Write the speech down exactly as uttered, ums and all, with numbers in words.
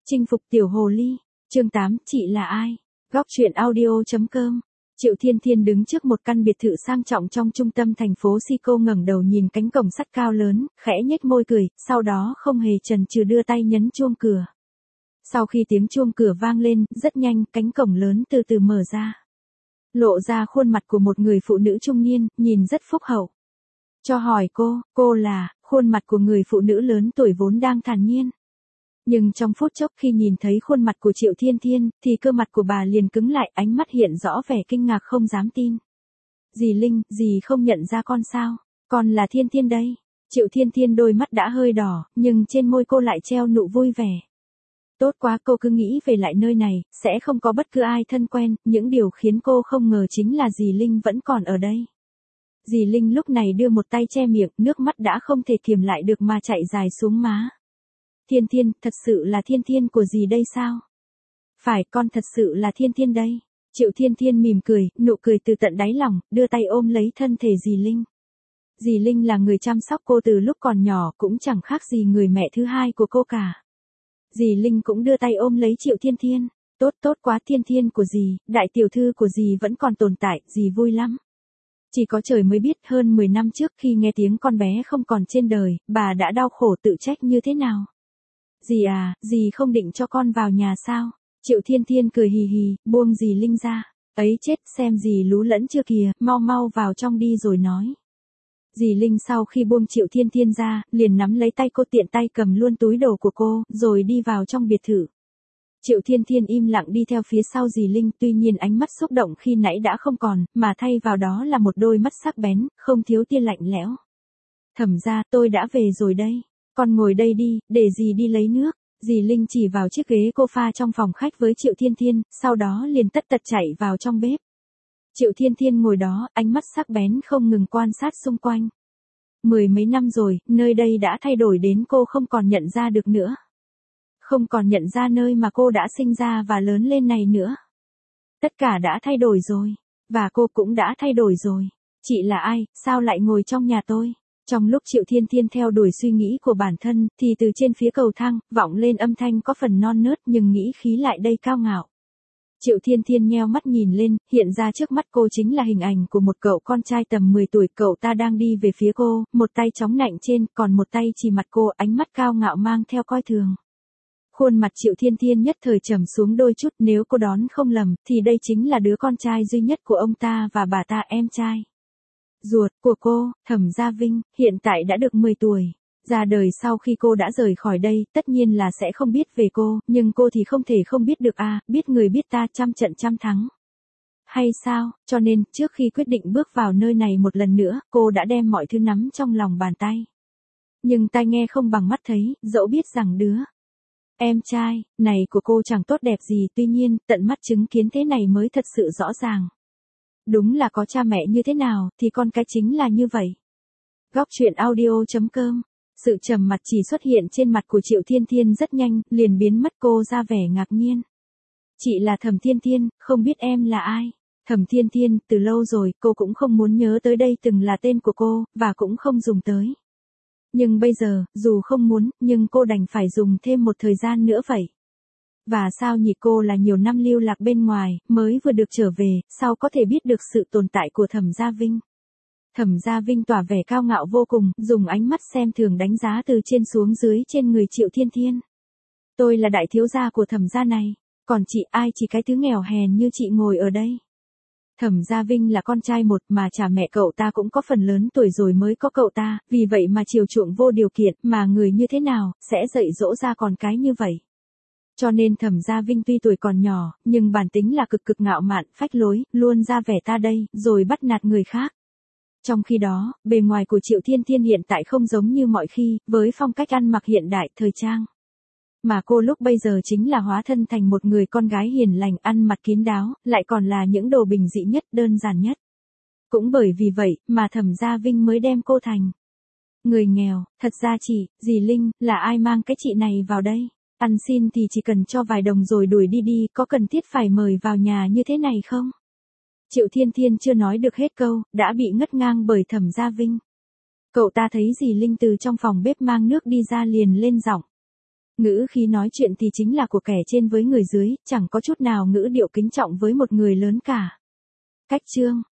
Chinh phục tiểu hồ ly, chương tám, chị là ai? Góc truyện audio.com. Triệu Thiên Thiên đứng trước một căn biệt thự sang trọng trong trung tâm thành phố Sico, ngẩng đầu nhìn cánh cổng sắt cao lớn, khẽ nhếch môi cười, sau đó không hề chần chừ đưa tay nhấn chuông cửa. Sau khi tiếng chuông cửa vang lên, rất nhanh, cánh cổng lớn từ từ mở ra. Lộ ra khuôn mặt của một người phụ nữ trung niên, nhìn rất phúc hậu. Cho hỏi cô, cô là, khuôn mặt của người phụ nữ lớn tuổi vốn đang thản nhiên. Nhưng trong phút chốc khi nhìn thấy khuôn mặt của Triệu Thiên Thiên, thì cơ mặt của bà liền cứng lại, ánh mắt hiện rõ vẻ kinh ngạc không dám tin. Dì Linh, dì không nhận ra con sao? Con là Thiên Thiên đây. Triệu Thiên Thiên đôi mắt đã hơi đỏ, nhưng trên môi cô lại treo nụ vui vẻ. Tốt quá, cô cứ nghĩ về lại nơi này, sẽ không có bất cứ ai thân quen, những điều khiến cô không ngờ chính là dì Linh vẫn còn ở đây. Dì Linh lúc này đưa một tay che miệng, nước mắt đã không thể kiềm lại được mà chạy dài xuống má. Thiên Thiên, thật sự là Thiên Thiên của dì đây sao? Phải, con thật sự là Thiên Thiên đây. Triệu Thiên Thiên mỉm cười, nụ cười từ tận đáy lòng, đưa tay ôm lấy thân thể dì Linh. Dì Linh là người chăm sóc cô từ lúc còn nhỏ, cũng chẳng khác gì người mẹ thứ hai của cô cả. Dì Linh cũng đưa tay ôm lấy Triệu Thiên Thiên. Tốt tốt quá, Thiên Thiên của dì, đại tiểu thư của dì vẫn còn tồn tại, dì vui lắm. Chỉ có trời mới biết, hơn mười năm trước khi nghe tiếng con bé không còn trên đời, bà đã đau khổ tự trách như thế nào. Dì à, dì không định cho con vào nhà sao? Triệu Thiên Thiên cười hì hì, buông dì Linh ra. Ấy chết, xem dì lú lẫn chưa kìa, mau mau vào trong đi rồi nói. Dì Linh sau khi buông Triệu Thiên Thiên ra, liền nắm lấy tay cô, tiện tay cầm luôn túi đồ của cô, rồi đi vào trong biệt thự. Triệu Thiên Thiên im lặng đi theo phía sau dì Linh, tuy nhiên ánh mắt xúc động khi nãy đã không còn, mà thay vào đó là một đôi mắt sắc bén, không thiếu tia lạnh lẽo. Thẩm gia, tôi đã về rồi đây. Con ngồi đây đi, để dì đi lấy nước. Dì Linh chỉ vào chiếc ghế cô pha trong phòng khách với Triệu Thiên Thiên, sau đó liền tất tật chạy vào trong bếp. Triệu Thiên Thiên ngồi đó, ánh mắt sắc bén không ngừng quan sát xung quanh. Mười mấy năm rồi, nơi đây đã thay đổi đến cô không còn nhận ra được nữa. Không còn nhận ra nơi mà cô đã sinh ra và lớn lên này nữa. Tất cả đã thay đổi rồi. Và cô cũng đã thay đổi rồi. Chị là ai, sao lại ngồi trong nhà tôi? Trong lúc Triệu Thiên Thiên theo đuổi suy nghĩ của bản thân, thì từ trên phía cầu thang, vọng lên âm thanh có phần non nớt nhưng nghĩ khí lại đây cao ngạo. Triệu Thiên Thiên nheo mắt nhìn lên, hiện ra trước mắt cô chính là hình ảnh của một cậu con trai tầm mười tuổi, cậu ta đang đi về phía cô, một tay chống nạnh trên, còn một tay chỉ mặt cô, ánh mắt cao ngạo mang theo coi thường. Khuôn mặt Triệu Thiên Thiên nhất thời trầm xuống đôi chút, nếu cô đoán không lầm, thì đây chính là đứa con trai duy nhất của ông ta và bà ta, em trai ruột của cô, Thẩm Gia Vinh, hiện tại đã được mười tuổi. Ra đời sau khi cô đã rời khỏi đây, tất nhiên là sẽ không biết về cô, nhưng cô thì không thể không biết được à, biết người biết ta trăm trận trăm thắng. Hay sao, cho nên, trước khi quyết định bước vào nơi này một lần nữa, cô đã đem mọi thứ nắm trong lòng bàn tay. Nhưng tai nghe không bằng mắt thấy, dẫu biết rằng đứa em trai này của cô chẳng tốt đẹp gì, tuy nhiên, tận mắt chứng kiến thế này mới thật sự rõ ràng. Đúng là có cha mẹ như thế nào, thì con cái chính là như vậy. Góc truyện audio.com. Sự trầm mặt chỉ xuất hiện trên mặt của Triệu Thiên Thiên rất nhanh, liền biến mất, cô ra vẻ ngạc nhiên. Chị là Thẩm Thiên Thiên, không biết em là ai? Thẩm Thiên Thiên, từ lâu rồi, cô cũng không muốn nhớ tới đây từng là tên của cô, và cũng không dùng tới. Nhưng bây giờ, dù không muốn, nhưng cô đành phải dùng thêm một thời gian nữa vậy. Và sao nhỉ, cô là nhiều năm lưu lạc bên ngoài, mới vừa được trở về, sao có thể biết được sự tồn tại của Thẩm Gia Vinh? Thẩm Gia Vinh tỏa vẻ cao ngạo vô cùng, dùng ánh mắt xem thường đánh giá từ trên xuống dưới trên người Triệu Thiên Thiên. Tôi là đại thiếu gia của Thẩm gia này, còn chị, ai chỉ cái thứ nghèo hèn như chị ngồi ở đây? Thẩm Gia Vinh là con trai một, mà cha mẹ cậu ta cũng có phần lớn tuổi rồi mới có cậu ta, vì vậy mà chiều chuộng vô điều kiện, mà người như thế nào, sẽ dạy dỗ ra con cái như vậy. Cho nên Thẩm Gia Vinh tuy tuổi còn nhỏ, nhưng bản tính là cực cực ngạo mạn, phách lối, luôn ra vẻ ta đây, rồi bắt nạt người khác. Trong khi đó, bề ngoài của Triệu Thiên Thiên hiện tại không giống như mọi khi, với phong cách ăn mặc hiện đại, thời trang. Mà cô lúc bây giờ chính là hóa thân thành một người con gái hiền lành, ăn mặc kín đáo, lại còn là những đồ bình dị nhất, đơn giản nhất. Cũng bởi vì vậy, mà Thẩm Gia Vinh mới đem cô thành người nghèo. Thật ra chị, dì Linh, là ai mang cái chị này vào đây? Ăn xin thì chỉ cần cho vài đồng rồi đuổi đi đi, có cần thiết phải mời vào nhà như thế này không? Triệu Thiên Thiên chưa nói được hết câu, đã bị ngất ngang bởi Thẩm Gia Vinh. Cậu ta thấy dì Linh từ trong phòng bếp mang nước đi ra liền lên giọng. Ngữ khí nói chuyện thì chính là của kẻ trên với người dưới, chẳng có chút nào ngữ điệu kính trọng với một người lớn cả. Cách chương